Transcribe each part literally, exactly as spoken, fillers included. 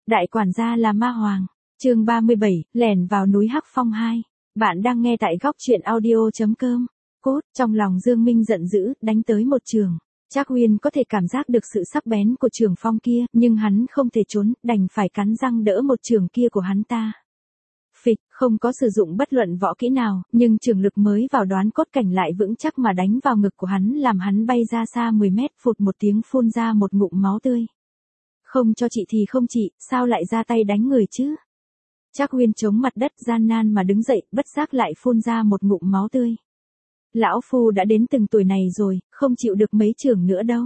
Đại quản gia là ma hoàng. Chương ba mươi bảy, lẻn vào núi Hắc Phong hai. Bạn đang nghe tại góc truyện audio chấm com. Cốt, trong lòng Dương Minh giận dữ, đánh tới một trường. Trác Uyên có thể cảm giác được sự sắc bén của trường phong kia, nhưng hắn không thể trốn, đành phải cắn răng đỡ một trường kia của hắn ta. Phịch, không có sử dụng bất luận võ kỹ nào, nhưng trường lực mới vào đoán cốt cảnh lại vững chắc mà đánh vào ngực của hắn làm hắn bay ra xa mười mét, phụt một tiếng phun ra một ngụm máu tươi. Không cho chị thì không chị, sao lại ra tay đánh người chứ? Trác Uyên chống mặt đất gian nan mà đứng dậy, bất giác lại phun ra một ngụm máu tươi. Lão phu đã đến từng tuổi này rồi, không chịu được mấy trường nữa đâu.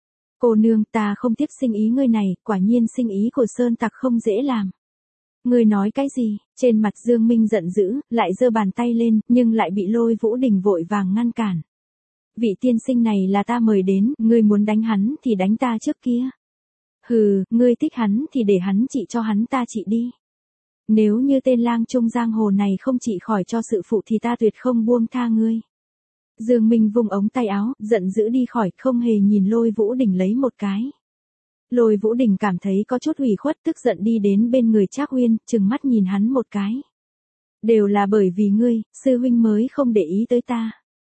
Cô nương, ta không tiếp sinh ý ngươi này, quả nhiên sinh ý của Sơn Tặc không dễ làm. Ngươi nói cái gì? Trên mặt Dương Minh giận dữ, lại giơ bàn tay lên, nhưng lại bị Lôi Vũ Đình vội vàng ngăn cản. Vị tiên sinh này là ta mời đến, ngươi muốn đánh hắn thì đánh ta trước kia. Hừ, ngươi thích hắn thì để hắn trị cho hắn ta trị đi. Nếu như tên lang trung giang hồ này không trị khỏi cho sự phụ thì ta tuyệt không buông tha ngươi. Dương Minh vung ống tay áo, giận dữ đi khỏi, không hề nhìn Lôi Vũ Đình lấy một cái. Lôi Vũ Đình cảm thấy có chút ủy khuất, tức giận đi đến bên người Trác Uyên, trừng mắt nhìn hắn một cái. Đều là bởi vì ngươi, sư huynh mới không để ý tới ta.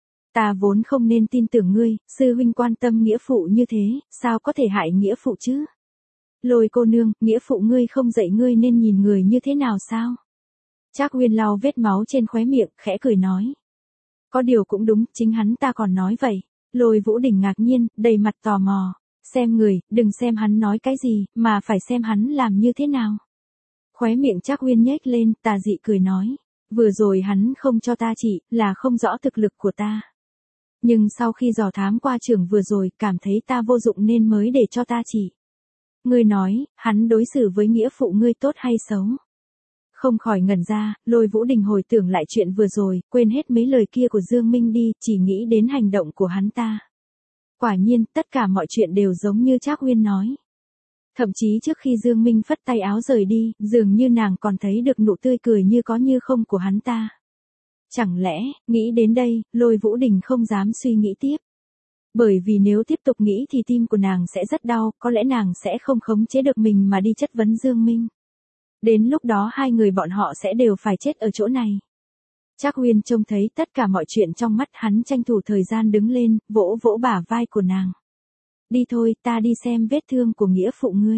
Ta vốn không nên tin tưởng ngươi, sư huynh quan tâm nghĩa phụ như thế, sao có thể hại nghĩa phụ chứ? Lôi cô nương, nghĩa phụ ngươi không dạy ngươi nên nhìn người như thế nào sao? Trác Uyên lau vết máu trên khóe miệng, khẽ cười nói. Có điều cũng đúng, chính hắn ta còn nói vậy. Lôi Vũ Đình ngạc nhiên, đầy mặt tò mò. Xem người, đừng xem hắn nói cái gì, mà phải xem hắn làm như thế nào. Khóe miệng Trác Uyên nhếch lên, tà dị cười nói. Vừa rồi hắn không cho ta trị, là không rõ thực lực của ta. Nhưng sau khi dò thám qua trường vừa rồi, cảm thấy ta vô dụng nên mới để cho ta trị. Ngươi nói, hắn đối xử với nghĩa phụ ngươi tốt hay xấu? Không khỏi ngẩn ra, Lôi Vũ Đình hồi tưởng lại chuyện vừa rồi, quên hết mấy lời kia của Dương Minh đi, chỉ nghĩ đến hành động của hắn ta. Quả nhiên, tất cả mọi chuyện đều giống như Trác Uyên nói. Thậm chí trước khi Dương Minh phất tay áo rời đi, dường như nàng còn thấy được nụ tươi cười như có như không của hắn ta. Chẳng lẽ, nghĩ đến đây, Lôi Vũ Đình không dám suy nghĩ tiếp. Bởi vì nếu tiếp tục nghĩ thì tim của nàng sẽ rất đau, có lẽ nàng sẽ không khống chế được mình mà đi chất vấn Dương Minh. Đến lúc đó hai người bọn họ sẽ đều phải chết ở chỗ này. Trác Uyên trông thấy tất cả mọi chuyện trong mắt hắn, tranh thủ thời gian đứng lên, vỗ vỗ bả vai của nàng. Đi thôi, ta đi xem vết thương của nghĩa phụ ngươi.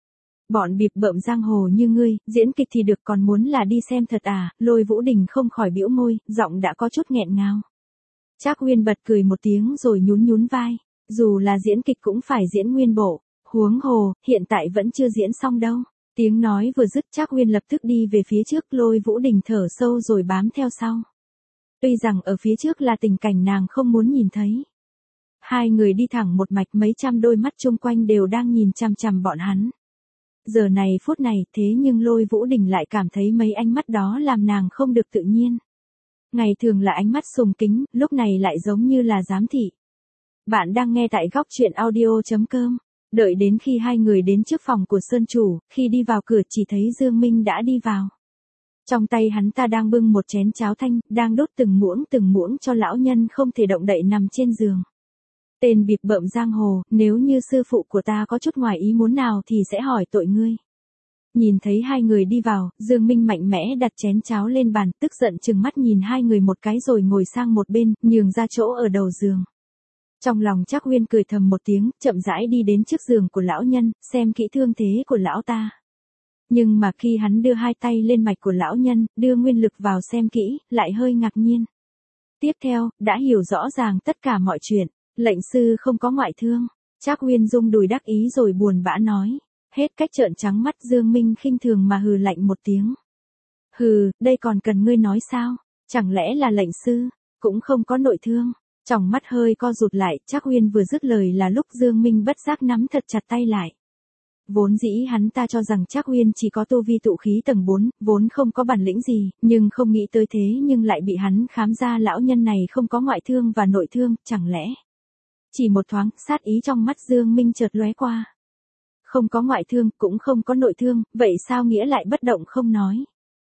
Bọn bịp bợm giang hồ như ngươi, diễn kịch thì được còn muốn là đi xem thật à? Lôi Vũ Đình không khỏi bĩu môi, giọng đã có chút nghẹn ngào. Trác Uyên bật cười một tiếng rồi nhún nhún vai. Dù là diễn kịch cũng phải diễn nguyên bộ, huống hồ, hiện tại vẫn chưa diễn xong đâu. Tiếng nói vừa dứt, Trác Uyên lập tức đi về phía trước, Lôi Vũ Đình thở sâu rồi bám theo sau. Tuy rằng ở phía trước là tình cảnh nàng không muốn nhìn thấy. Hai người đi thẳng một mạch, mấy trăm đôi mắt chung quanh đều đang nhìn chằm chằm bọn hắn. Giờ này phút này, thế nhưng Lôi Vũ Đình lại cảm thấy mấy ánh mắt đó làm nàng không được tự nhiên. Ngày thường là ánh mắt sùng kính, lúc này lại giống như là giám thị. Bạn đang nghe tại góc truyện audio chấm com. Đợi đến khi hai người đến trước phòng của Sơn Chủ, khi đi vào cửa chỉ thấy Dương Minh đã đi vào. Trong tay hắn ta đang bưng một chén cháo thanh, đang đốt từng muỗng từng muỗng cho lão nhân không thể động đậy nằm trên giường. Tên bịp bợm giang hồ, nếu như sư phụ của ta có chút ngoài ý muốn nào thì sẽ hỏi tội ngươi. Nhìn thấy hai người đi vào, Dương Minh mạnh mẽ đặt chén cháo lên bàn, tức giận trừng mắt nhìn hai người một cái rồi ngồi sang một bên, nhường ra chỗ ở đầu giường. Trong lòng Trác Uyên cười thầm một tiếng, chậm rãi đi đến trước giường của lão nhân, xem kỹ thương thế của lão ta. Nhưng mà khi hắn đưa hai tay lên mạch của lão nhân, đưa nguyên lực vào xem kỹ, lại hơi ngạc nhiên. Tiếp theo, đã hiểu rõ ràng tất cả mọi chuyện, lệnh sư không có ngoại thương. Trác Uyên rung đùi đắc ý rồi buồn bã nói. Hết cách trợn trắng mắt, Dương Minh khinh thường mà hừ lạnh một tiếng. Hừ, đây còn cần ngươi nói sao? Chẳng lẽ là lệnh sư, cũng không có nội thương? Tròng mắt hơi co rụt lại, Trác Uyên vừa dứt lời là lúc Dương Minh bất giác nắm thật chặt tay lại. Vốn dĩ hắn ta cho rằng Trác Uyên chỉ có tu vi tụ khí tầng bốn, vốn không có bản lĩnh gì, nhưng không nghĩ tới thế nhưng lại bị hắn khám ra lão nhân này không có ngoại thương và nội thương, chẳng lẽ? Chỉ một thoáng, sát ý trong mắt Dương Minh chợt lóe qua. Không có ngoại thương, cũng không có nội thương, vậy sao nghĩa lại bất động không nói?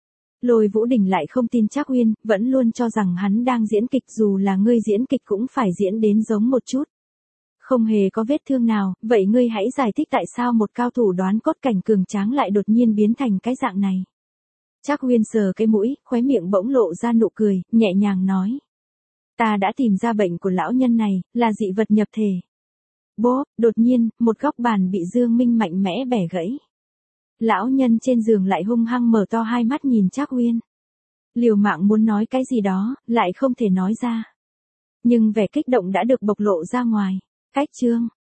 Lôi Vũ Đình lại không tin Trác Uyên, vẫn luôn cho rằng hắn đang diễn kịch, dù là ngươi diễn kịch cũng phải diễn đến giống một chút. Không hề có vết thương nào, vậy ngươi hãy giải thích tại sao một cao thủ đoán cốt cảnh cường tráng lại đột nhiên biến thành cái dạng này. Trác Uyên sờ cái mũi, khóe miệng bỗng lộ ra nụ cười, nhẹ nhàng nói. Ta đã tìm ra bệnh của lão nhân này, là dị vật nhập thể. Bố, đột nhiên, một góc bàn bị Dương Minh mạnh mẽ bẻ gãy. Lão nhân trên giường lại hung hăng mở to hai mắt nhìn Trác Uyên. Liều mạng muốn nói cái gì đó, lại không thể nói ra. Nhưng vẻ kích động đã được bộc lộ ra ngoài. Cách chương